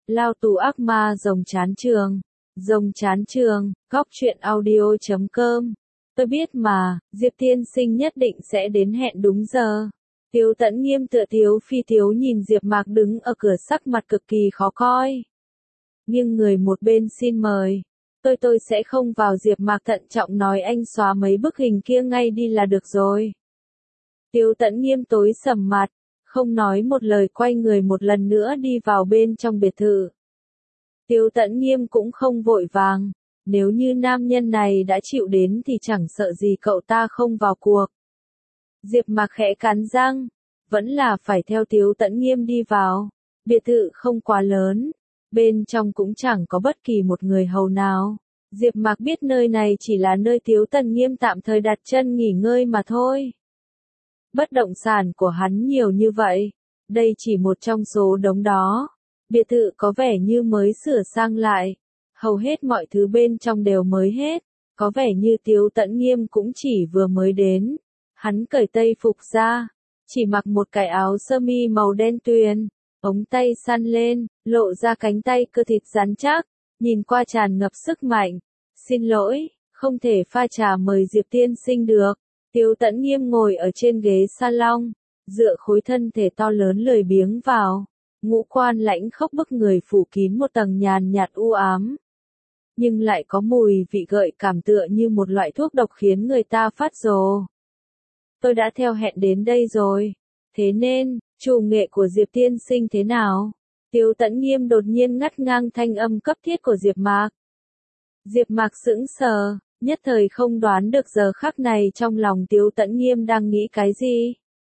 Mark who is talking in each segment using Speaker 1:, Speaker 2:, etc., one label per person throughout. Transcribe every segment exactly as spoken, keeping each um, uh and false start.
Speaker 1: Lao tù ác ma rồng chán trường. Rồng chán trường, góc truyện audio chấm com. Tôi biết mà, Diệp tiên sinh nhất định sẽ đến hẹn đúng giờ. Tiếu Tẫn Nghiêm tựa Tiếu Phi Tiếu nhìn Diệp Mạc đứng ở cửa sắc mặt cực kỳ khó coi. Nghiêng người một bên xin mời. Tôi tôi sẽ không vào. Diệp Mạc thận trọng nói, anh xóa mấy bức hình kia ngay đi là được rồi. Tiếu Tẫn Nghiêm tối sầm mặt, không nói một lời quay người một lần nữa đi vào bên trong biệt thự. Tiếu Tẫn Nghiêm cũng không vội vàng, nếu như nam nhân này đã chịu đến thì chẳng sợ gì cậu ta không vào cuộc. Diệp Mạc khẽ cắn răng, vẫn là phải theo Tiếu Tẫn Nghiêm đi vào. Biệt thự không quá lớn, bên trong cũng chẳng có bất kỳ một người hầu nào. Diệp Mạc biết nơi này chỉ là nơi Tiếu Tẫn Nghiêm tạm thời đặt chân nghỉ ngơi mà thôi. Bất động sản của hắn nhiều như vậy, đây chỉ một trong số đống đó. Biệt thự có vẻ như mới sửa sang lại, hầu hết mọi thứ bên trong đều mới hết, có vẻ như Tiếu Tẫn Nghiêm cũng chỉ vừa mới đến. Hắn cởi tây phục ra, chỉ mặc một cái áo sơ mi màu đen tuyền, ống tay săn lên, lộ ra cánh tay cơ thịt rắn chắc, nhìn qua tràn ngập sức mạnh. Xin lỗi, không thể pha trà mời Diệp tiên sinh được. Tiếu Tẫn Nghiêm ngồi ở trên ghế salon, dựa khối thân thể to lớn lười biếng vào, ngũ quan lãnh khốc bức người phủ kín một tầng nhàn nhạt u ám. Nhưng lại có mùi vị gợi cảm tựa như một loại thuốc độc khiến người ta phát rồ. Tôi đã theo hẹn đến đây rồi, thế nên, chủ nghệ của Diệp tiên sinh thế nào? Tiếu Tẫn Nghiêm đột nhiên ngắt ngang thanh âm cấp thiết của Diệp Mạc. Diệp Mạc sững sờ, nhất thời không đoán được giờ khắc này trong lòng Tiếu Tẫn Nghiêm đang nghĩ cái gì.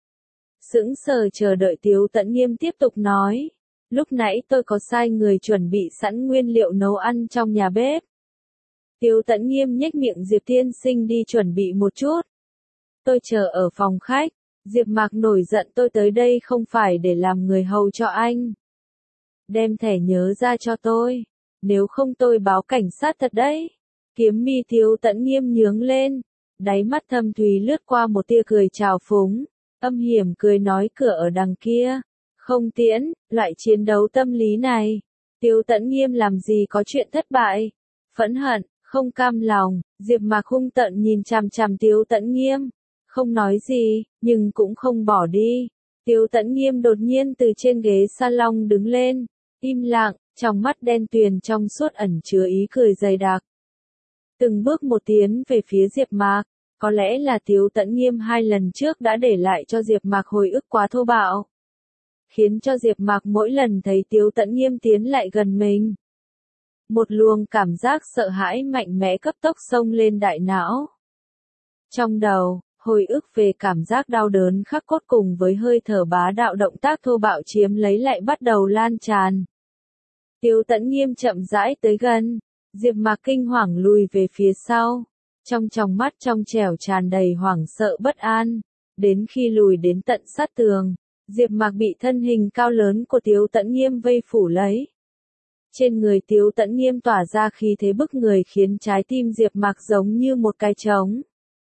Speaker 1: Sững sờ chờ đợi Tiếu Tẫn Nghiêm tiếp tục nói, lúc nãy tôi có sai người chuẩn bị sẵn nguyên liệu nấu ăn trong nhà bếp. Tiếu Tẫn Nghiêm nhếch miệng, Diệp tiên sinh đi chuẩn bị một chút. Tôi chờ ở phòng khách. Diệp Mạc nổi giận, tôi tới đây không phải để làm người hầu cho anh. Đem thẻ nhớ ra cho tôi, nếu không tôi báo cảnh sát thật đấy. Kiếm mi Tiếu Tẫn Nghiêm nhướng lên, đáy mắt thâm thúy lướt qua một tia cười trào phúng, âm hiểm cười nói, cửa ở đằng kia, không tiễn. Loại chiến đấu tâm lý này, Tiếu Tẫn Nghiêm làm gì có chuyện thất bại. Phẫn hận, không cam lòng, Diệp Mạc hung tợn nhìn chằm chằm Tiếu Tẫn Nghiêm, không nói gì, nhưng cũng không bỏ đi. Tiếu Tẫn Nghiêm đột nhiên từ trên ghế salon đứng lên, im lặng, trong mắt đen tuyền trong suốt ẩn chứa ý cười dày đặc. Từng bước một tiến về phía Diệp Mạc, có lẽ là Tiếu Tẫn Nghiêm hai lần trước đã để lại cho Diệp Mạc hồi ức quá thô bạo, khiến cho Diệp Mạc mỗi lần thấy Tiếu Tẫn Nghiêm tiến lại gần mình, một luồng cảm giác sợ hãi mạnh mẽ cấp tốc xông lên đại não. Trong đầu, hồi ức về cảm giác đau đớn khắc cốt cùng với hơi thở bá đạo động tác thô bạo chiếm lấy lại bắt đầu lan tràn. Tiếu Tẫn Nghiêm chậm rãi tới gần, Diệp Mạc kinh hoàng lùi về phía sau, trong tròng mắt trong trẻo tràn đầy hoảng sợ bất an. Đến khi lùi đến tận sát tường, Diệp Mạc bị thân hình cao lớn của Tiếu Tẫn Nghiêm vây phủ lấy. Trên người Tiếu Tẫn Nghiêm tỏa ra khí thế bức người khiến trái tim Diệp Mạc giống như một cái trống.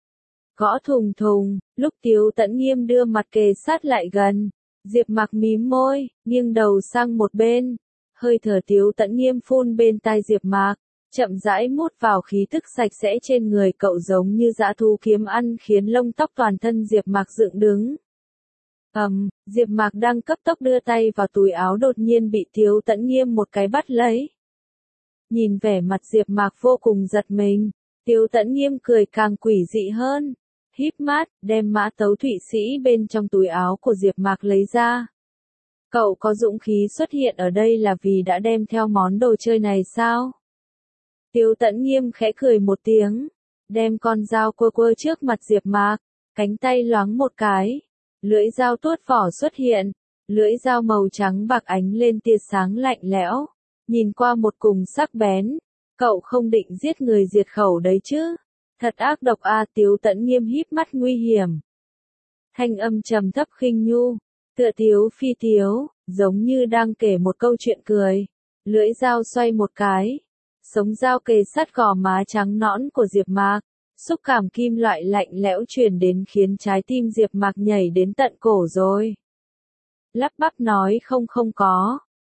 Speaker 1: Gõ thùng thùng, lúc Tiếu Tẫn Nghiêm đưa mặt kề sát lại gần, Diệp Mạc mím môi, nghiêng đầu sang một bên, hơi thở Tiếu Tẫn Nghiêm phun bên tai Diệp Mạc, chậm rãi mút vào khí tức sạch sẽ trên người cậu giống như dã thú kiếm ăn, khiến lông tóc toàn thân Diệp Mạc dựng đứng. Ầm, um, Diệp Mạc đang cấp tốc đưa tay vào túi áo đột nhiên bị Tiếu Tẫn Nghiêm một cái bắt lấy. Nhìn vẻ mặt Diệp Mạc vô cùng giật mình, Tiếu Tẫn Nghiêm cười càng quỷ dị hơn. Híp mắt, đem mã tấu Thụy Sĩ bên trong túi áo của Diệp Mạc lấy ra. Cậu có dũng khí xuất hiện ở đây là vì đã đem theo món đồ chơi này sao? Tiếu Tẫn Nghiêm khẽ cười một tiếng, đem con dao quơ quơ trước mặt Diệp Mạc, cánh tay loáng một cái, lưỡi dao tuốt vỏ xuất hiện, lưỡi dao màu trắng bạc ánh lên tia sáng lạnh lẽo, nhìn qua một cùng sắc bén. Cậu không định giết người diệt khẩu đấy chứ? Thật ác độc a. À, Tiếu Tẫn Nghiêm híp mắt nguy hiểm. Thanh âm trầm thấp khinh nhu, tựa Tiếu Phi Tiếu, giống như đang kể một câu chuyện cười. Lưỡi dao xoay một cái, sống dao kề sát gò má trắng nõn của Diệp Mạc, xúc cảm kim loại lạnh lẽo truyền đến khiến trái tim Diệp Mạc nhảy đến tận cổ rồi. Lắp bắp nói, không không có,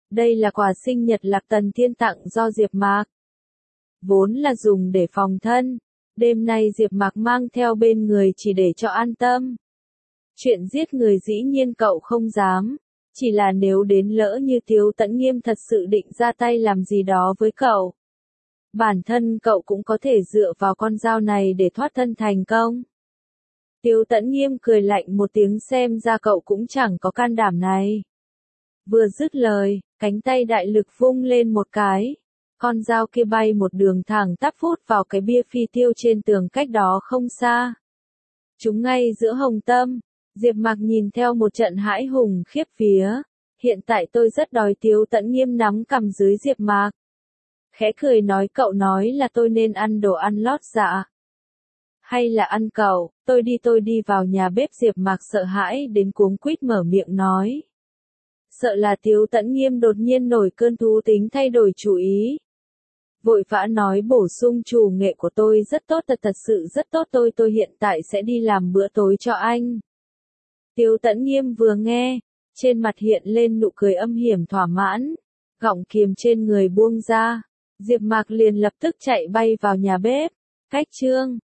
Speaker 1: Đây là quà sinh nhật Lạc Tần Thiên tặng do Diệp Mạc. Vốn là dùng để phòng thân, đêm nay Diệp Mạc mang theo bên người chỉ để cho an tâm. Chuyện giết người dĩ nhiên cậu không dám, chỉ là nếu đến lỡ như Tiếu Tẫn Nghiêm thật sự định ra tay làm gì đó với cậu. Bản thân cậu cũng có thể dựa vào con dao này để thoát thân thành công. Tiếu Tẫn Nghiêm cười lạnh một tiếng, xem ra cậu cũng chẳng có can đảm này. Vừa dứt lời, cánh tay đại lực vung lên một cái. Con dao kia bay một đường thẳng tắp phút vào cái bia phi tiêu trên tường cách đó không xa. Chúng ngay giữa hồng tâm. Diệp Mạc nhìn theo một trận hãi hùng khiếp vía. Hiện tại tôi rất đói. Tiếu Tẫn Nghiêm nắm cằm dưới Diệp Mạc. Khẽ cười nói, cậu nói là tôi nên ăn đồ ăn lót dạ. Hay là ăn cậu, tôi đi tôi đi vào nhà bếp. Diệp Mạc sợ hãi đến cuống quýt mở miệng nói. Sợ là Tiếu Tẫn Nghiêm đột nhiên nổi cơn thú tính thay đổi chủ ý. Vội vã nói bổ sung, chủ nghệ của tôi rất tốt, thật thật sự rất tốt, tôi tôi hiện tại sẽ đi làm bữa tối cho anh. Tiếu Tẫn Nghiêm vừa nghe, trên mặt hiện lên nụ cười âm hiểm thỏa mãn, gọng kiềm trên người buông ra, Diệp Mạc liền lập tức chạy bay vào nhà bếp. Cách chương